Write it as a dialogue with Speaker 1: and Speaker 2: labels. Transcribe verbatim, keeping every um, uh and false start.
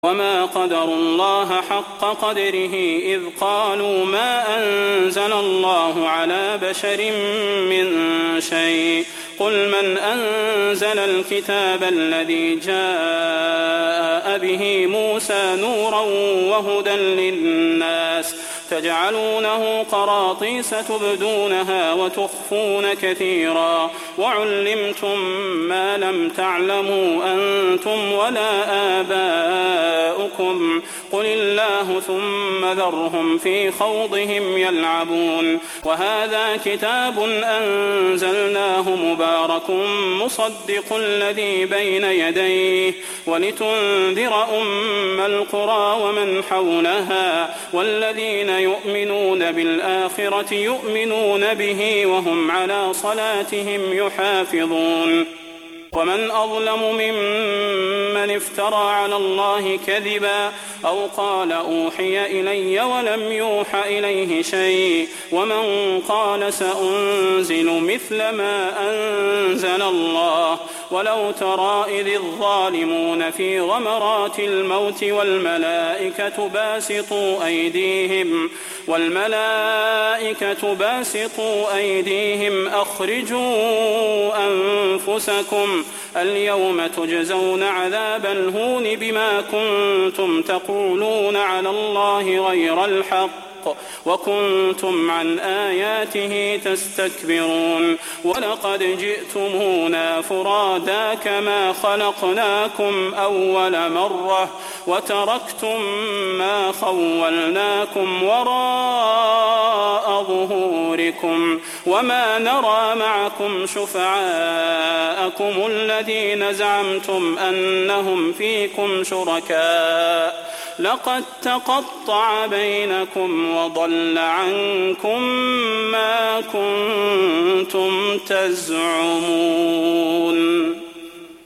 Speaker 1: وما قدروا الله حق قدره إذ قالوا ما أنزل الله على بشر من شيء قل من أنزل الكتاب الذي جاء به موسى نورا وهدى للناس تجعلونه قراطيس تبدونها وتخفون كثيرا وعلمتم ما لم تعلموا أنتم ولا آباؤكم قل الله ثم ذرهم في خوضهم يلعبون وهذا كتاب أنزلناه مبارك مصدق الذي بين يديه ولتنذر أم القرى ومن حولها والذين يؤمنون بالآخرة يؤمنون به وهم على صلاتهم يحافظون ومن أظلم ممن افترى على الله كذبا أو قال أوحي إلي ولم يوح إليه شيء ومن قال سأنزل مثل ما أنزل الله ولو ترى إذ الظالمون في غمرات الموت والملائكة باسطوا أيديهم والملائكة باسطوا أيديهم أخرجوا أنفسكم اليوم تجزون عذاب الهون بما كنتم تقولون على الله غير الحق وكنتم عن آياته تستكبرون ولقد جئتمونا فرادا كما خلقناكم أول مرة وتركتم ما خولناكم وراء ظهوركم وما نرى معكم شفعاءكم الذين زعمتم أنهم فيكم شركاء لقد تقطع بينكم وضل عنكم ما كنتم تزعمون.